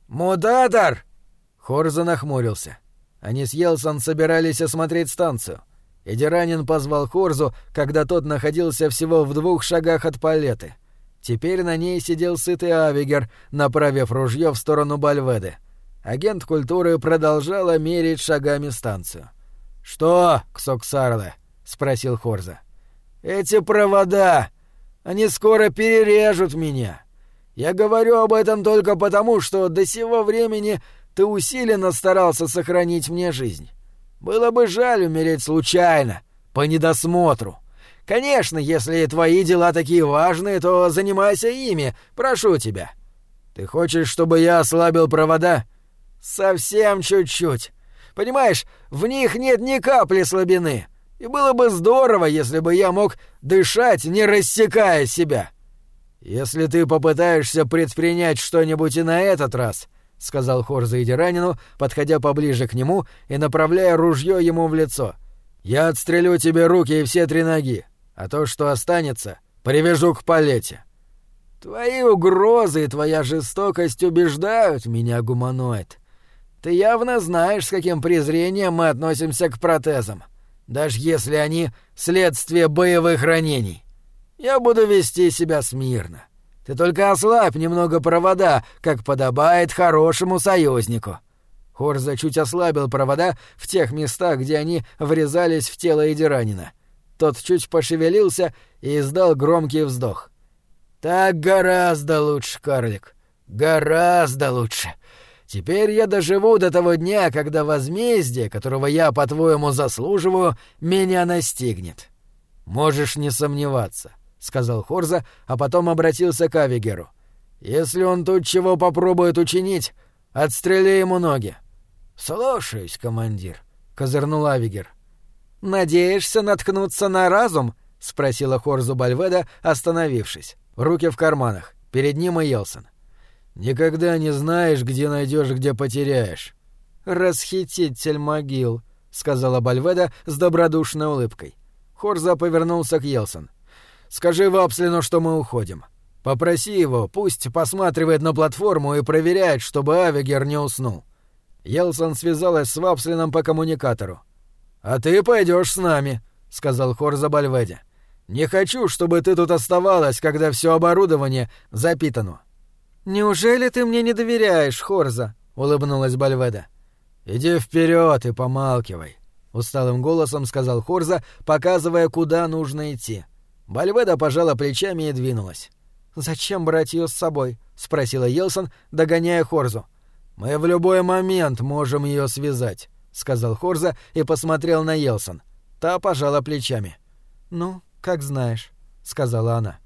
«Мутатор!» Хорза нахмурился. Они с Йелсон собирались осмотреть станцию. Эдиранин позвал Хорзу, когда тот находился всего в 2 шагах от палеты. Теперь на ней сидел сытый Авигер, направив ружье в сторону Бальведы. Агент культуры продолжала мерить шагами станцию. «Что, Ксоксарле?» — спросил Хорза. «Эти провода! Они скоро перережут меня. Я говорю об этом только потому, что до сего времени ты усиленно старался сохранить мне жизнь. Было бы жаль умереть случайно, по недосмотру. Конечно, если твои дела такие важные, то занимайся ими, прошу тебя. Ты хочешь, чтобы я ослабил провода? Совсем чуть-чуть. Понимаешь, в них нет ни капли слабины. И было бы здорово, если бы я мог дышать, не рассекая себя. Если ты попытаешься предпринять что-нибудь и на этот раз, — сказал Хорза Эдиранину, подходя поближе к нему и направляя ружье ему в лицо, — я отстрелю тебе руки и все 3 ноги, а то, что останется, привяжу к палете. Твои угрозы и твоя жестокость убеждают меня, гуманоид. Ты явно знаешь, с каким презрением мы относимся к протезам, даже если они следствие боевых ранений. Я буду вести себя смирно. Ты только ослабь немного провода, как подобает хорошему союзнику». Хорза чуть ослабил провода в тех местах, где они врезались в тело Эдиранина. Тот чуть пошевелился и издал громкий вздох. «Так гораздо лучше, карлик. Гораздо лучше. Теперь я доживу до того дня, когда возмездие, которого я, по-твоему, заслуживаю, меня настигнет». «Можешь не сомневаться», — сказал Хорза, а потом обратился к Авигеру. «Если он тут чего попробует учинить, отстрели ему ноги». «Слушаюсь, командир», — козырнул Авигер. «Надеешься наткнуться на разум?» — спросила Хорзу Бальведа, остановившись. Руки в карманах. Перед ним и Йелсон. «Никогда не знаешь, где найдешь, где потеряешь». «Расхититель могил», — сказала Бальведа с добродушной улыбкой. Хорза повернулся к Йелсон. «Скажи Вапслину, что мы уходим. Попроси его, пусть посматривает на платформу и проверяет, чтобы Авигер не уснул». Йелсон связалась с Вапслином по коммуникатору. «А ты пойдешь с нами», — сказал Хорза Бальведе. «Не хочу, чтобы ты тут оставалась, когда все оборудование запитано». «Неужели ты мне не доверяешь, Хорза?» — улыбнулась Бальведа. «Иди вперед и помалкивай», — усталым голосом сказал Хорза, показывая, куда нужно идти. Бальведа пожала плечами и двинулась. «Зачем брать ее с собой?» — спросила Йелсон, догоняя Хорзу. «Мы в любой момент можем ее связать», — сказал Хорза и посмотрел на Йелсон. Та пожала плечами. «Ну, как знаешь», — сказала она.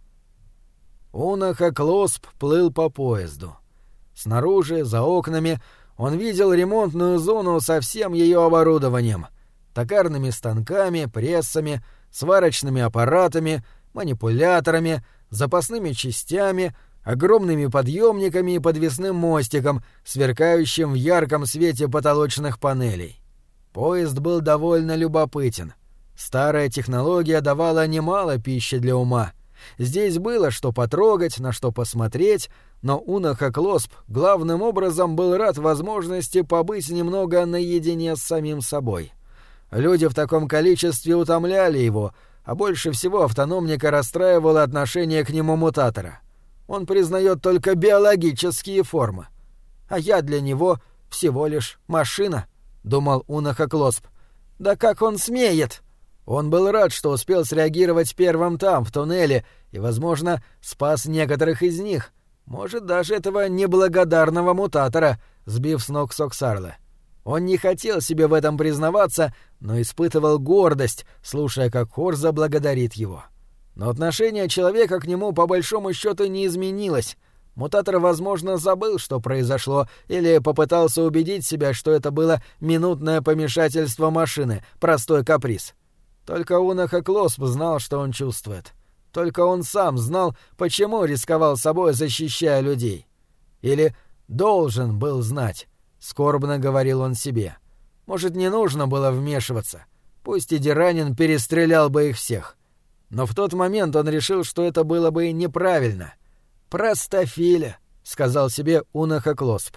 Унаха Клосп плыл по поезду. Снаружи, за окнами, он видел ремонтную зону со всем ее оборудованием. Токарными станками, прессами, сварочными аппаратами, манипуляторами, запасными частями, огромными подъемниками и подвесным мостиком, сверкающим в ярком свете потолочных панелей. Поезд был довольно любопытен. Старая технология давала немало пищи для ума. Здесь было что потрогать, на что посмотреть, но Унаха Клосп главным образом был рад возможности побыть немного наедине с самим собой. Люди в таком количестве утомляли его, а больше всего автономника расстраивало отношение к нему мутатора. Он признает только биологические формы. А я для него всего лишь машина, — думал Унаха Клосп. Да как он смеет! Он был рад, что успел среагировать первым там, в туннеле, и, возможно, спас некоторых из них. Может, даже этого неблагодарного мутатора, сбив с ног Соксарла. Он не хотел себе в этом признаваться, но испытывал гордость, слушая, как Хорза благодарит его. Но отношение человека к нему по большому счету не изменилось. Мутатор, возможно, забыл, что произошло, или попытался убедить себя, что это было минутное помешательство машины, простой каприз. Только Унаха Клосп знал, что он чувствует. Только он сам знал, почему рисковал собой, защищая людей. Или должен был знать, скорбно говорил он себе. Может, не нужно было вмешиваться. Пусть Эдиранин перестрелял бы их всех. Но в тот момент он решил, что это было бы неправильно. «Простофиля», — сказал себе Унаха Клосп.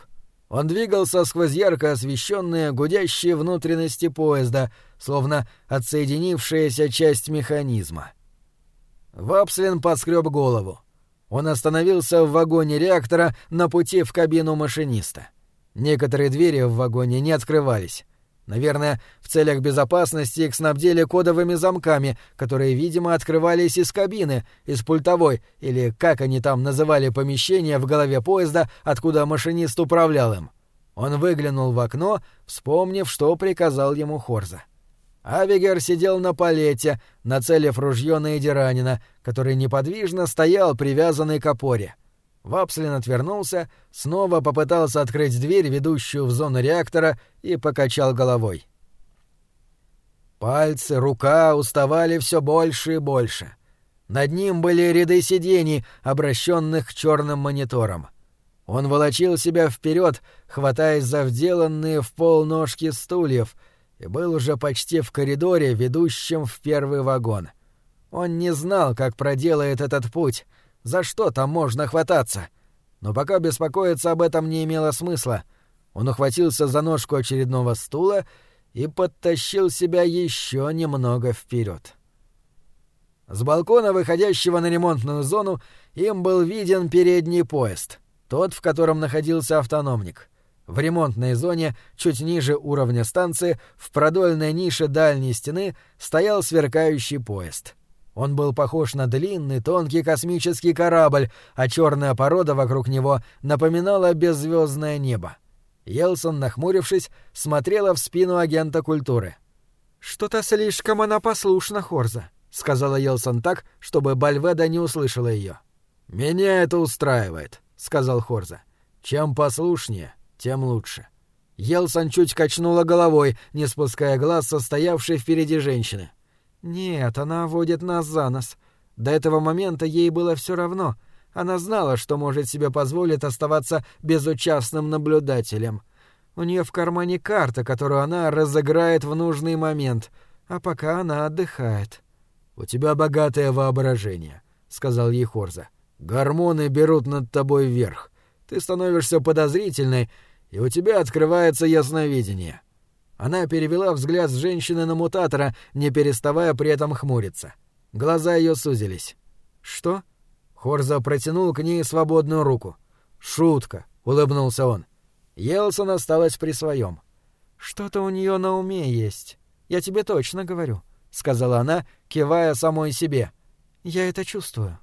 Он двигался сквозь ярко освещенные гудящие внутренности поезда, словно отсоединившаяся часть механизма. Вапслин поскреб голову. Он остановился в вагоне реактора на пути в кабину машиниста. Некоторые двери в вагоне не открывались. Наверное, в целях безопасности их снабдили кодовыми замками, которые, видимо, открывались из кабины, из пультовой, или как они там называли помещение в голове поезда, откуда машинист управлял им. Он выглянул в окно, вспомнив, что приказал ему Хорза. Авигер сидел на палете, нацелив ружье на Эдиранина, который неподвижно стоял, привязанный к опоре. Вапслин отвернулся, снова попытался открыть дверь, ведущую в зону реактора, и покачал головой. Пальцы, рука уставали все больше и больше. Над ним были ряды сидений, обращенных к черным мониторам. Он волочил себя вперед, хватаясь за вделанные в пол ножки стульев, и был уже почти в коридоре, ведущем в первый вагон. Он не знал, как проделает этот путь, за что там можно хвататься. Но пока беспокоиться об этом не имело смысла. Он ухватился за ножку очередного стула и подтащил себя еще немного вперед. С балкона, выходящего на ремонтную зону, им был виден передний поезд, тот, в котором находился автономник. В ремонтной зоне, чуть ниже уровня станции, в продольной нише дальней стены, стоял сверкающий поезд. Он был похож на длинный, тонкий космический корабль, а черная порода вокруг него напоминала беззвездное небо. Йелсон, нахмурившись, смотрела в спину агента культуры. «Что-то слишком она послушна, Хорза», — сказала Йелсон так, чтобы Бальведа не услышала ее. «Меня это устраивает», — сказал Хорза. «Чем послушнее, тем лучше». Йелсон чуть качнула головой, не спуская глаз со стоявшей впереди женщины. «Нет, она водит нас за нос. До этого момента ей было все равно. Она знала, что может себе позволить оставаться безучастным наблюдателем. У нее в кармане карта, которую она разыграет в нужный момент, а пока она отдыхает». «У тебя богатое воображение», — сказал ей Хорза. «Гормоны берут над тобой верх. Ты становишься подозрительной, и у тебя открывается ясновидение». Она перевела взгляд с женщины на мутатора, не переставая при этом хмуриться. Глаза ее сузились. «Что?» Хорза протянул к ней свободную руку. «Шутка», — улыбнулся он. Йелсон осталась при своем. «Что-то у нее на уме есть. Я тебе точно говорю», — сказала она, кивая самой себе. «Я это чувствую».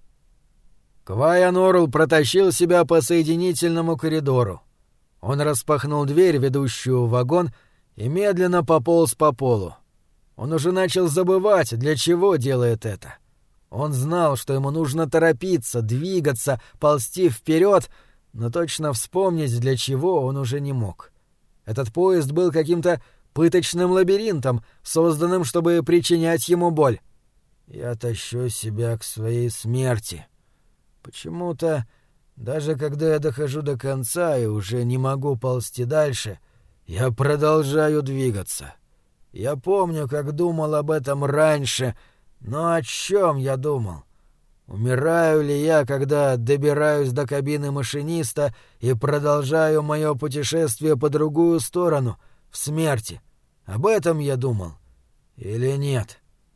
Квайан Орл протащил себя по соединительному коридору. Он распахнул дверь, ведущую в вагон, и медленно пополз по полу. Он уже начал забывать, для чего делает это. Он знал, что ему нужно торопиться, двигаться, ползти вперед, но точно вспомнить, для чего, он уже не мог. Этот поезд был каким-то пыточным лабиринтом, созданным, чтобы причинять ему боль. «Я тащу себя к своей смерти. Почему-то, даже когда я дохожу до конца и уже не могу ползти дальше, я продолжаю двигаться. Я помню, как думал об этом раньше, но о чем я думал? Умираю ли я, когда добираюсь до кабины машиниста и продолжаю мое путешествие по другую сторону, в смерти? Об этом я думал? Или нет?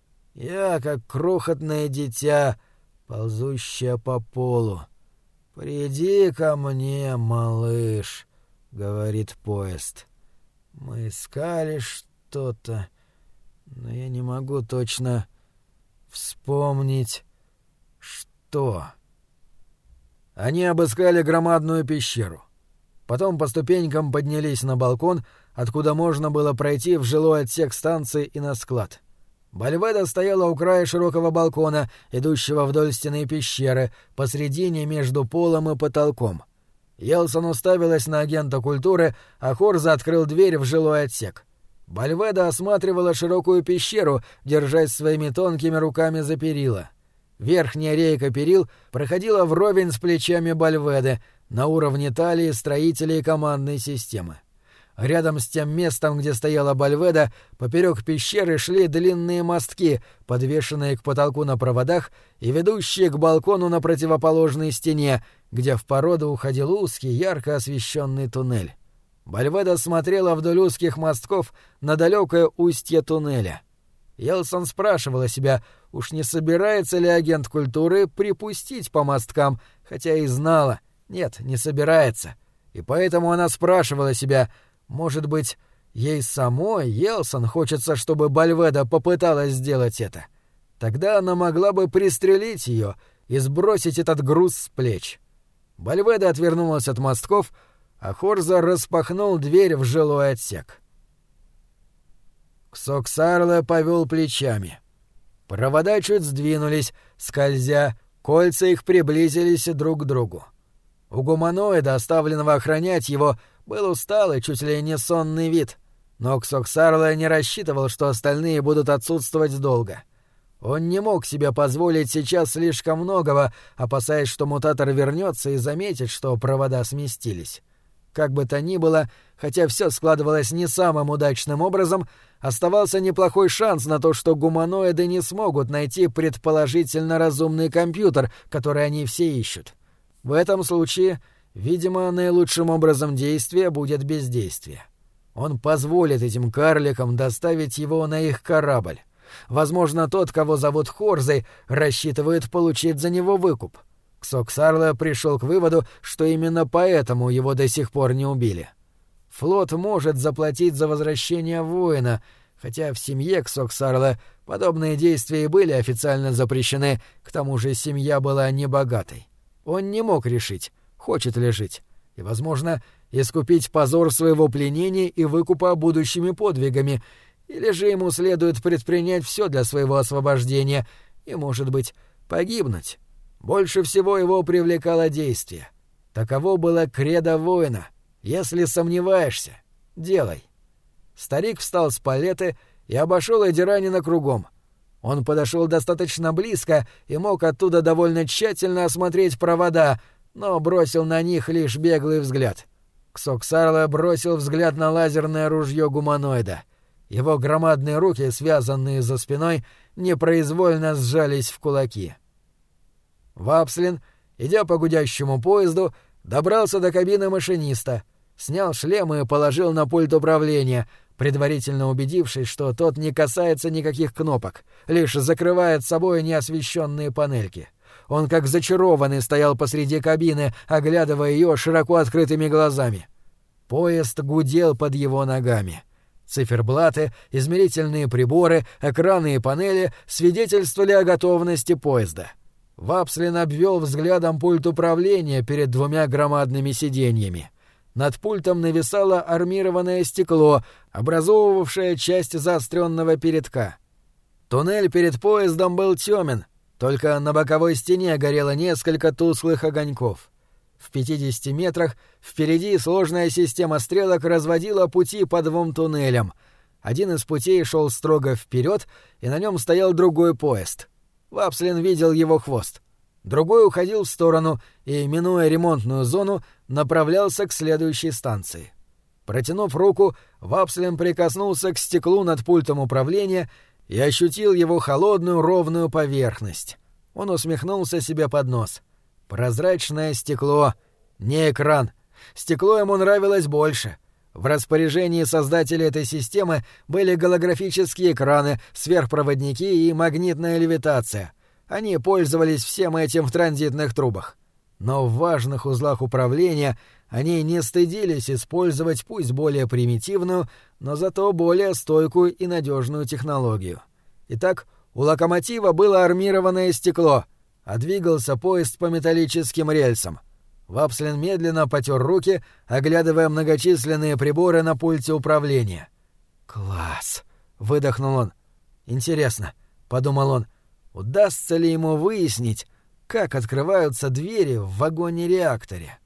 Я, как крохотное дитя, ползущее по полу. «Приди ко мне, малыш», — говорит поезд. Мы искали что-то, но я не могу точно вспомнить, что. Они обыскали громадную пещеру. Потом по ступенькам поднялись на балкон, откуда можно было пройти в жилой отсек станции и на склад. Бальведа стояла у края широкого балкона, идущего вдоль стены пещеры, посредине между полом и потолком. Йелсон уставилась на агента культуры, а Хорза открыл дверь в жилой отсек. Бальведа осматривала широкую пещеру, держась своими тонкими руками за перила. Верхняя рейка перил проходила вровень с плечами Бальведы, на уровне талии строителей командной системы. Рядом с тем местом, где стояла Бальведа, поперек пещеры шли длинные мостки, подвешенные к потолку на проводах и ведущие к балкону на противоположной стене, где в породу уходил узкий, ярко освещенный туннель. Бальведа смотрела вдоль узких мостков на далекое устье туннеля. Елсон спрашивала себя, уж не собирается ли агент культуры припустить по мосткам, хотя и знала, нет, не собирается. И поэтому она спрашивала себя, может быть, ей самой, Елсон, хочется, чтобы Бальведа попыталась сделать это. Тогда она могла бы пристрелить ее и сбросить этот груз с плеч. Бальведа отвернулась от мостков, а Хорза распахнул дверь в жилой отсек. Ксоксарле повел плечами. Провода чуть сдвинулись, скользя, кольца их приблизились друг к другу. У гуманоида, оставленного охранять его, был усталый, чуть ли не сонный вид, но Ксоксарле не рассчитывал, что остальные будут отсутствовать долго. Он не мог себе позволить сейчас слишком многого, опасаясь, что мутатор вернется и заметит, что провода сместились. Как бы то ни было, хотя все складывалось не самым удачным образом, оставался неплохой шанс на то, что гуманоиды не смогут найти предположительно разумный компьютер, который они все ищут. В этом случае, видимо, наилучшим образом действия будет бездействие. Он позволит этим карликам доставить его на их корабль. Возможно, тот, кого зовут Хорзой, рассчитывает получить за него выкуп. Ксоксарле пришел к выводу, что именно поэтому его до сих пор не убили. Флот может заплатить за возвращение воина, хотя в семье Ксоксарле подобные действия и были официально запрещены, к тому же семья была небогатой. Он не мог решить, хочет ли жить, и, возможно, искупить позор своего пленения и выкупа будущими подвигами, или же ему следует предпринять все для своего освобождения и, может быть, погибнуть. Больше всего его привлекало действие. Таково было кредо воина. Если сомневаешься, делай. Старик встал с палеты и обошел Эдиранина кругом. Он подошел достаточно близко и мог оттуда довольно тщательно осмотреть провода, но бросил на них лишь беглый взгляд. Ксоксарле бросил взгляд на лазерное ружье гуманоида. Его громадные руки, связанные за спиной, непроизвольно сжались в кулаки. Вапслин, идя по гудящему поезду, добрался до кабины машиниста, снял шлем и положил на пульт управления, предварительно убедившись, что тот не касается никаких кнопок, лишь закрывает собой неосвещенные панельки. Он как зачарованный стоял посреди кабины, оглядывая ее широко открытыми глазами. Поезд гудел под его ногами. Циферблаты, измерительные приборы, экраны и панели свидетельствовали о готовности поезда. Вапслин обвел взглядом пульт управления перед двумя громадными сиденьями. Над пультом нависало армированное стекло, образовывавшее часть заостренного передка. Туннель перед поездом был темен, только на боковой стене горело несколько тусклых огоньков. В 50 метрах впереди сложная система стрелок разводила пути по двум туннелям. Один из путей шел строго вперед, и на нем стоял другой поезд. Вапслин видел его хвост. Другой уходил в сторону и, минуя ремонтную зону, направлялся к следующей станции. Протянув руку, Вапслин прикоснулся к стеклу над пультом управления и ощутил его холодную ровную поверхность. Он усмехнулся себе под нос. Прозрачное стекло, не экран. Стекло ему нравилось больше. В распоряжении создателей этой системы были голографические экраны, сверхпроводники и магнитная левитация. Они пользовались всем этим в транзитных трубах. Но в важных узлах управления они не стыдились использовать пусть более примитивную, но зато более стойкую и надежную технологию. Итак, у локомотива было армированное стекло, а двигался поезд по металлическим рельсам. Вапслин медленно потер руки, оглядывая многочисленные приборы на пульте управления. «Класс!» — выдохнул он. «Интересно», — подумал он, — удастся ли ему выяснить, как открываются двери в вагоне-реакторе?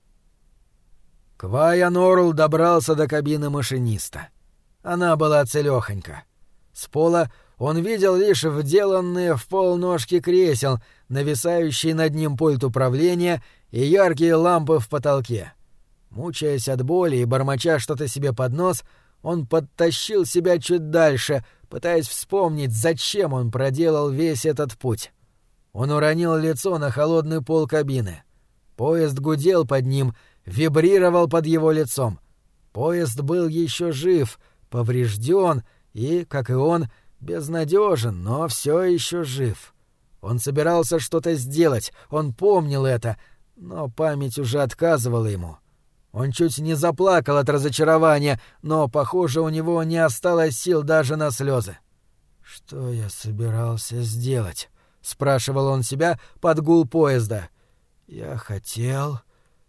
Квайан Орл добрался до кабины машиниста. Она была целёхонька. С пола он видел лишь вделанные в пол ножки кресел, нависающие над ним пульт управления и яркие лампы в потолке. Мучаясь от боли и бормоча что-то себе под нос, он подтащил себя чуть дальше, пытаясь вспомнить, зачем он проделал весь этот путь. Он уронил лицо на холодный пол кабины. Поезд гудел под ним, вибрировал под его лицом. Поезд был еще жив, поврежден и, как и он, безнадежен, но все еще жив. Он собирался что-то сделать, он помнил это, но память уже отказывала ему. Он чуть не заплакал от разочарования, но, похоже, у него не осталось сил даже на слезы. «Что я собирался сделать?» — спрашивал он себя под гул поезда. «Я хотел...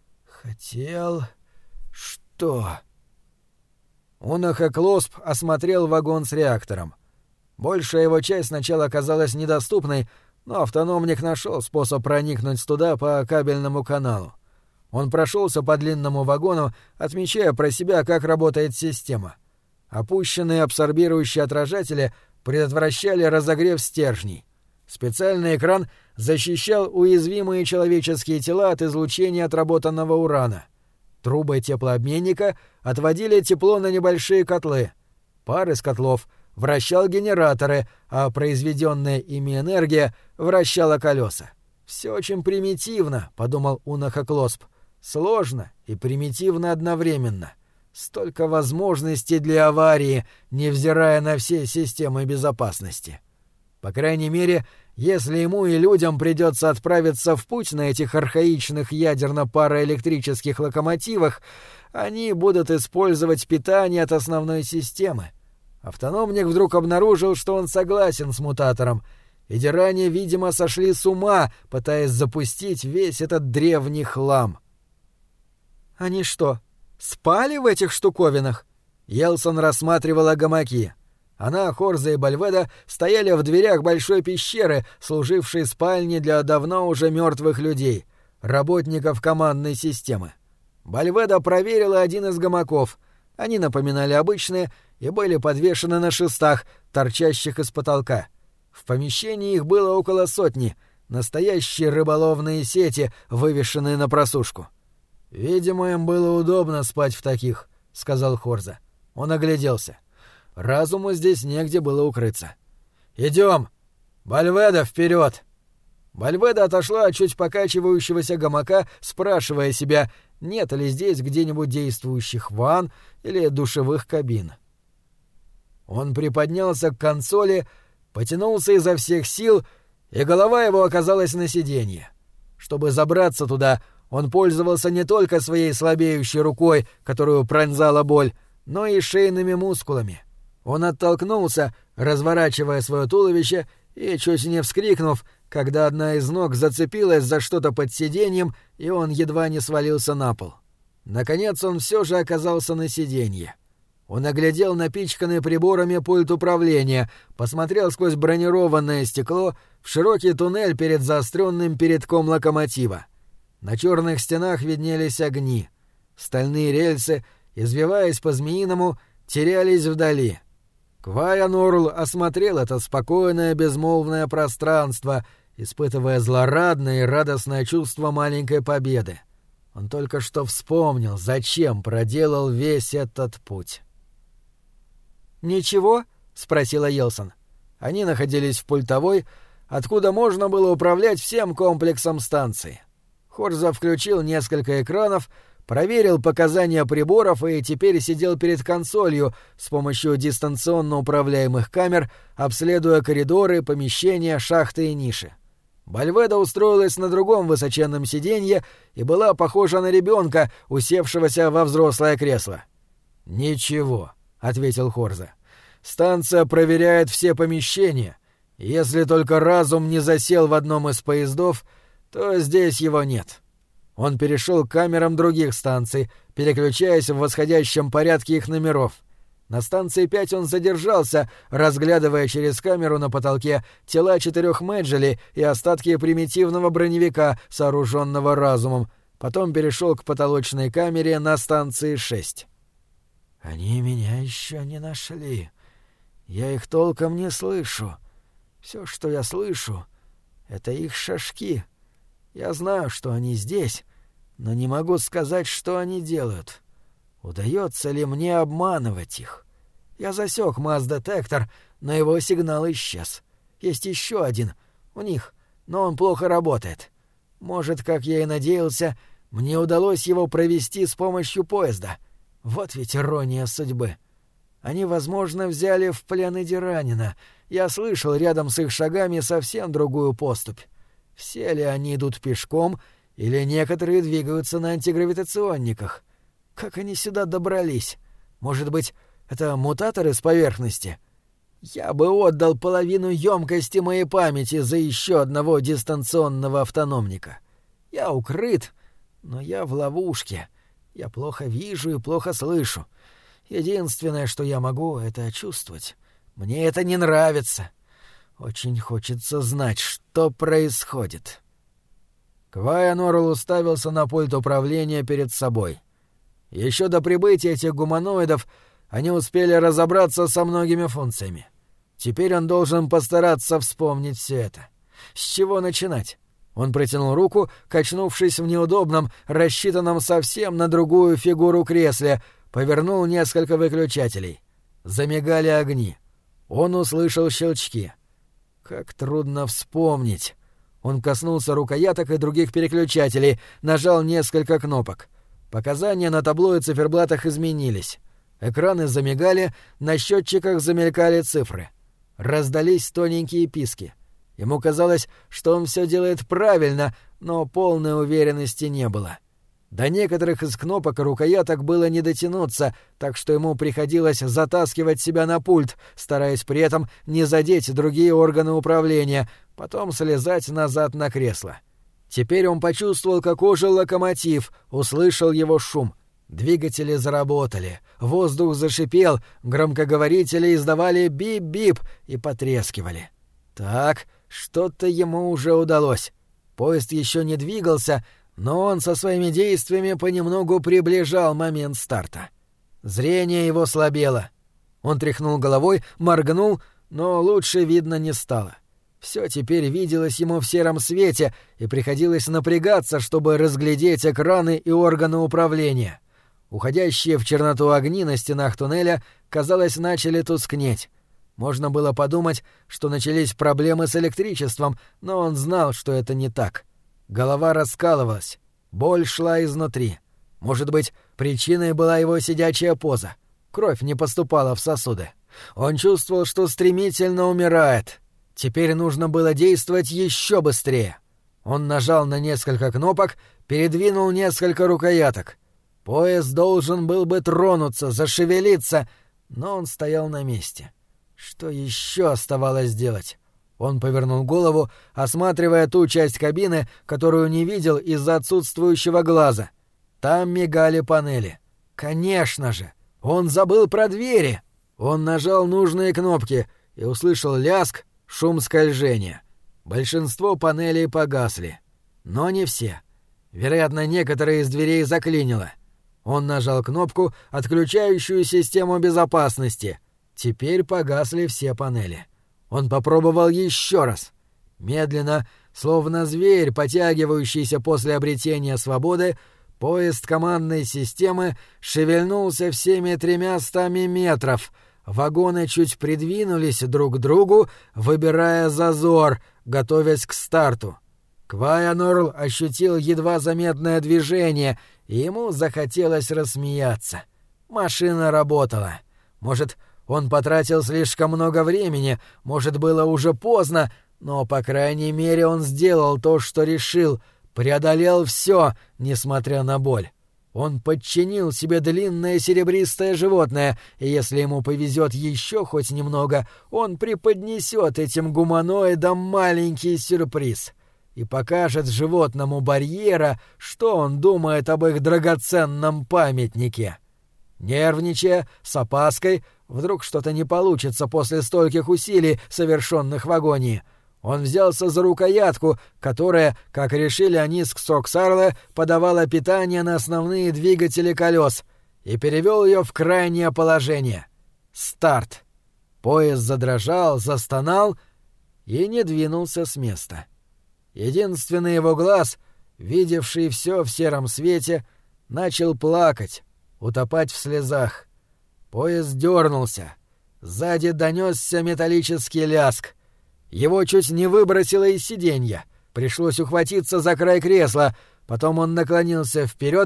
Что?» Унахаклосп осмотрел вагон с реактором. Большая его часть сначала оказалась недоступной, но автономник нашел способ проникнуть туда по кабельному каналу. Он прошелся по длинному вагону, отмечая про себя, как работает система. Опущенные абсорбирующие отражатели предотвращали разогрев стержней. Специальный экран защищал уязвимые человеческие тела от излучения отработанного урана. Трубы теплообменника отводили тепло на небольшие котлы. Пар из котлов вращал генераторы, а произведенная ими энергия вращала колеса. «Все очень примитивно», — подумал Унахаклосп. «Сложно и примитивно одновременно. Столько возможностей для аварии, невзирая на все системы безопасности. По крайней мере, если ему и людям придется отправиться в путь на этих архаичных ядерно-параэлектрических локомотивах, они будут использовать питание от основной системы». Автономник вдруг обнаружил, что он согласен с мутатором, и Диране, видимо, сошли с ума, пытаясь запустить весь этот древний хлам. «Они что, спали в этих штуковинах?» Йелсон рассматривала гамаки. Она, Хорза и Бальведа стояли в дверях большой пещеры, служившей спальней для давно уже мертвых людей, работников командной системы. Бальведа проверила один из гамаков. Они напоминали обычные и были подвешены на шестах, торчащих из потолка. В помещении их было около 100, настоящие рыболовные сети, вывешенные на просушку. «Видимо, им было удобно спать в таких», — сказал Хорза. Он огляделся. Разуму здесь негде было укрыться. «Идем! Бальведа, вперед!» Бальведа отошла от чуть покачивающегося гамака, спрашивая себя, нет ли здесь где-нибудь действующих ванн или душевых кабин. Он приподнялся к консоли, потянулся изо всех сил, и голова его оказалась на сиденье. Чтобы забраться туда, он пользовался не только своей слабеющей рукой, которую пронзала боль, но и шейными мускулами. Он оттолкнулся, разворачивая свое туловище, и, чуть не вскрикнув, когда одна из ног зацепилась за что-то под сиденьем, и он едва не свалился на пол. Наконец он все же оказался на сиденье. Он оглядел напичканный приборами пульт управления, посмотрел сквозь бронированное стекло в широкий туннель перед заостренным передком локомотива. На черных стенах виднелись огни. Стальные рельсы, извиваясь по-змеиному, терялись вдали. Квая-Норл осмотрел это спокойное безмолвное пространство, испытывая злорадное и радостное чувство маленькой победы. Он только что вспомнил, зачем проделал весь этот путь. «Ничего?» — спросила Йелсон. Они находились в пультовой, откуда можно было управлять всем комплексом станции. Хорза включил несколько экранов, проверил показания приборов и теперь сидел перед консолью с помощью дистанционно управляемых камер, обследуя коридоры, помещения, шахты и ниши. Бальведа устроилась на другом высоченном сиденье и была похожа на ребенка, усевшегося во взрослое кресло. «Ничего», — ответил Хорза. «Станция проверяет все помещения. Если только разум не засел в одном из поездов, то здесь его нет». Он перешел к камерам других станций, переключаясь в восходящем порядке их номеров. На станции 5 он задержался, разглядывая через камеру на потолке тела 4 Мэджелей и остатки примитивного броневика, сооруженного разумом. Потом перешел к потолочной камере на станции 6. «Они меня еще не нашли. Я их толком не слышу. Все, что я слышу, — это их шажки. Я знаю, что они здесь, но не могу сказать, что они делают. Удается ли мне обманывать их? Я засек масс-детектор, но его сигнал исчез. Есть еще один у них, но он плохо работает. Может, как я и надеялся, мне удалось его провести с помощью поезда. Вот ведь ирония судьбы. Они, возможно, взяли в плен Эдиранина. Я слышал рядом с их шагами совсем другую поступь. Все ли они идут пешком, или некоторые двигаются на антигравитационниках? Как они сюда добрались? Может быть, это мутаторы с поверхности? Я бы отдал половину ёмкости моей памяти за еще одного дистанционного автономника. Я укрыт, но я в ловушке. Я плохо вижу и плохо слышу. Единственное, что я могу, — это чувствовать. Мне это не нравится. Очень хочется знать, что происходит. Квая Норрелл уставился на пульт управления перед собой. Еще до прибытия этих гуманоидов они успели разобраться со многими функциями. Теперь он должен постараться вспомнить все это. С чего начинать? Он протянул руку, качнувшись в неудобном, рассчитанном совсем на другую фигуру кресле, повернул несколько выключателей. Замигали огни. Он услышал щелчки. Как трудно вспомнить. Он коснулся рукояток и других переключателей, нажал несколько кнопок. Показания на табло и циферблатах изменились. Экраны замигали, на счетчиках замелькали цифры. Раздались тоненькие писки. Ему казалось, что он все делает правильно, но полной уверенности не было. До некоторых из кнопок и рукояток было не дотянуться, так что ему приходилось затаскивать себя на пульт, стараясь при этом не задеть другие органы управления, потом слезать назад на кресло. Теперь он почувствовал, как ожил локомотив, услышал его шум. Двигатели заработали, воздух зашипел, громкоговорители издавали бип-бип и потрескивали. Так, что-то ему уже удалось. Поезд еще не двигался, но он со своими действиями понемногу приближал момент старта. Зрение его слабело. Он тряхнул головой, моргнул, но лучше видно не стало. Все теперь виделось ему в сером свете, и приходилось напрягаться, чтобы разглядеть экраны и органы управления. Уходящие в черноту огни на стенах туннеля, казалось, начали тускнеть. Можно было подумать, что начались проблемы с электричеством, но он знал, что это не так. Голова раскалывалась, боль шла изнутри. Может быть, причиной была его сидячая поза. Кровь не поступала в сосуды. Он чувствовал, что стремительно умирает. Теперь нужно было действовать еще быстрее. Он нажал на несколько кнопок, передвинул несколько рукояток. Поезд должен был бы тронуться, зашевелиться, но он стоял на месте. Что еще оставалось делать? Он повернул голову, осматривая ту часть кабины, которую не видел из-за отсутствующего глаза. Там мигали панели. Конечно же! Он забыл про двери! Он нажал нужные кнопки и услышал лязг, шум скольжения. Большинство панелей погасли. Но не все. Вероятно, некоторые из дверей заклинило. Он нажал кнопку, отключающую систему безопасности. Теперь погасли все панели. Он попробовал еще раз. Медленно, словно зверь, потягивающийся после обретения свободы, поезд командной системы шевельнулся всеми 300 метров. Вагоны чуть придвинулись друг к другу, выбирая зазор, готовясь к старту. Квая Норрелл ощутил едва заметное движение, и ему захотелось рассмеяться. Машина работала. Может, он потратил слишком много времени, может, было уже поздно, но, по крайней мере, он сделал то, что решил, преодолел все, несмотря на боль. Он подчинил себе длинное серебристое животное, и если ему повезет еще хоть немного, он преподнесет этим гуманоидам маленький сюрприз и покажет животному барьера, что он думает об их драгоценном памятнике. Нервничая, с опаской, вдруг что-то не получится после стольких усилий, совершенных в агонии, он взялся за рукоятку, которая, как решили они с Ксоксарле, подавала питание на основные двигатели колес, и перевел ее в крайнее положение. Старт. Поезд задрожал, застонал и не двинулся с места. Единственный его глаз, видевший все в сером свете, начал плакать, утопать в слезах. Поезд дернулся. Сзади донесся металлический лязг. Его чуть не выбросило из сиденья. Пришлось ухватиться за край кресла. Потом он наклонился вперед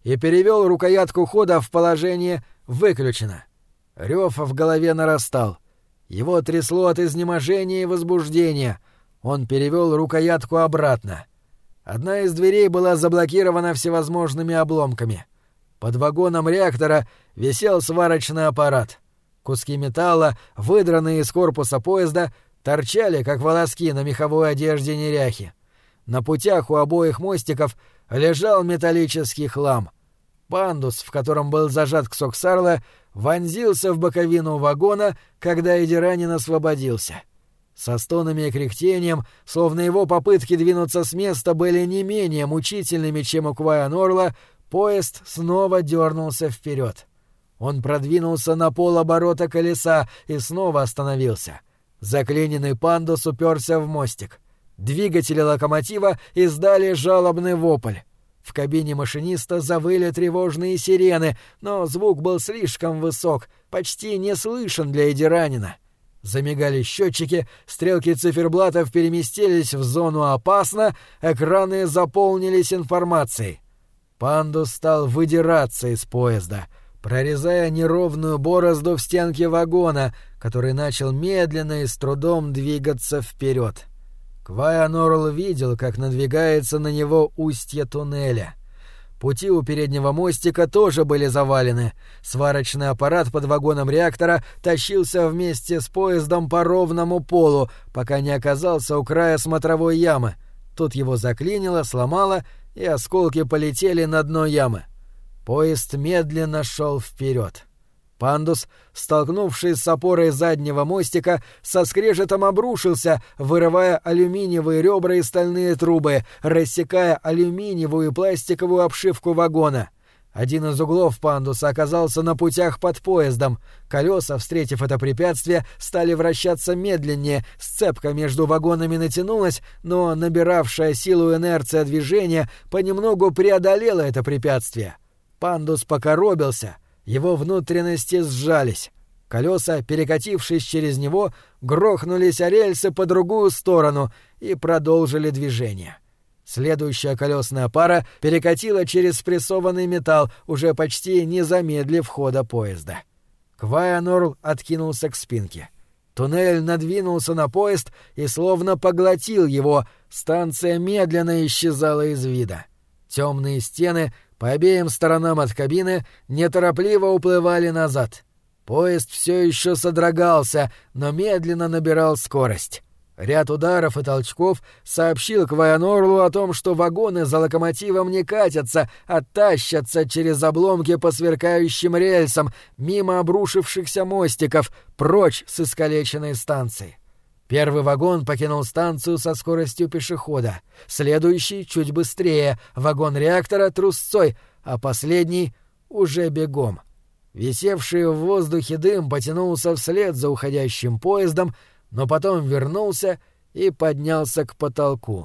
и перевел рукоятку хода в положение «выключено». Рёв в голове нарастал. Его трясло от изнеможения и возбуждения. Он перевел рукоятку обратно. Одна из дверей была заблокирована всевозможными обломками. Под вагоном реактора висел сварочный аппарат. Куски металла, выдранные из корпуса поезда, торчали, как волоски на меховой одежде неряхи. На путях у обоих мостиков лежал металлический хлам. Пандус, в котором был зажат кусок сарла, вонзился в боковину вагона, когда Эдиранин освободился. Со стонами и кряхтением, словно его попытки двинуться с места были не менее мучительными, чем у Квая-Норла, поезд снова дернулся вперед. Он продвинулся на полоборота колеса и снова остановился. Заклиненный пандус уперся в мостик. Двигатели локомотива издали жалобный вопль. В кабине машиниста завыли тревожные сирены, но звук был слишком высок, почти не слышен для Эдиранина. Замигали счетчики, стрелки циферблатов переместились в зону «опасно», экраны заполнились информацией. Пандус стал выдираться из поезда, прорезая неровную борозду в стенке вагона, который начал медленно и с трудом двигаться вперед. Квая-Норл видел, как надвигается на него устье туннеля. Пути у переднего мостика тоже были завалены. Сварочный аппарат под вагоном реактора тащился вместе с поездом по ровному полу, пока не оказался у края смотровой ямы. Тут его заклинило, сломало, и осколки полетели на дно ямы. Поезд медленно шел вперед. Пандус, столкнувшись с опорой заднего мостика, со скрежетом обрушился, вырывая алюминиевые ребра и стальные трубы, рассекая алюминиевую и пластиковую обшивку вагона. Один из углов пандуса оказался на путях под поездом. Колеса, встретив это препятствие, стали вращаться медленнее, сцепка между вагонами натянулась, но набиравшая силу инерция движения понемногу преодолела это препятствие. Пандус покоробился. Его внутренности сжались. Колеса, перекатившись через него, грохнулись о рельсы по другую сторону и продолжили движение. Следующая колесная пара перекатила через спрессованный металл, уже почти не замедлив хода поезда. Квая-Норл откинулся к спинке. Туннель надвинулся на поезд и словно поглотил его, станция медленно исчезала из вида. Темные стены по обеим сторонам от кабины неторопливо уплывали назад. Поезд все еще содрогался, но медленно набирал скорость. Ряд ударов и толчков сообщил Квая-Норлу о том, что вагоны за локомотивом не катятся, а тащатся через обломки по сверкающим рельсам, мимо обрушившихся мостиков, прочь с искалеченной станции. Первый вагон покинул станцию со скоростью пешехода, следующий чуть быстрее, вагон реактора трусцой, а последний уже бегом. Висевший в воздухе дым потянулся вслед за уходящим поездом, но потом вернулся и поднялся к потолку.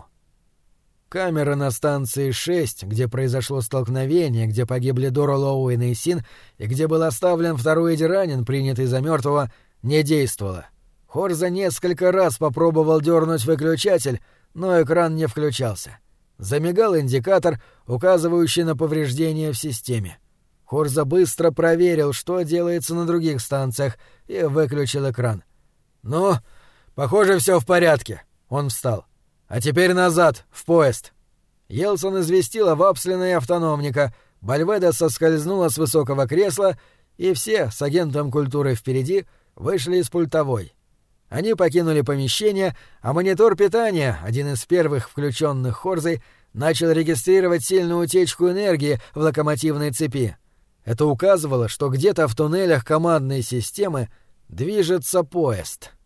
Камера на станции 6, где произошло столкновение, где погибли Дора Лоуэн и Син, и где был оставлен второй Эдиранин, принятый за мертвого, не действовала. Хорза несколько раз попробовал дернуть выключатель, но экран не включался. Замигал индикатор, указывающий на повреждения в системе. Хорза быстро проверил, что делается на других станциях, и выключил экран. «Ну, похоже, все в порядке». Он встал. «А теперь назад, в поезд». Йелсон известила Вапслина и автономника. Бальведа соскользнула с высокого кресла, и все, с агентом культуры впереди, вышли из пультовой. Они покинули помещение, а монитор питания, один из первых включенных Хорзой, начал регистрировать сильную утечку энергии в локомотивной цепи. Это указывало, что где-то в туннелях командной системы движется поезд.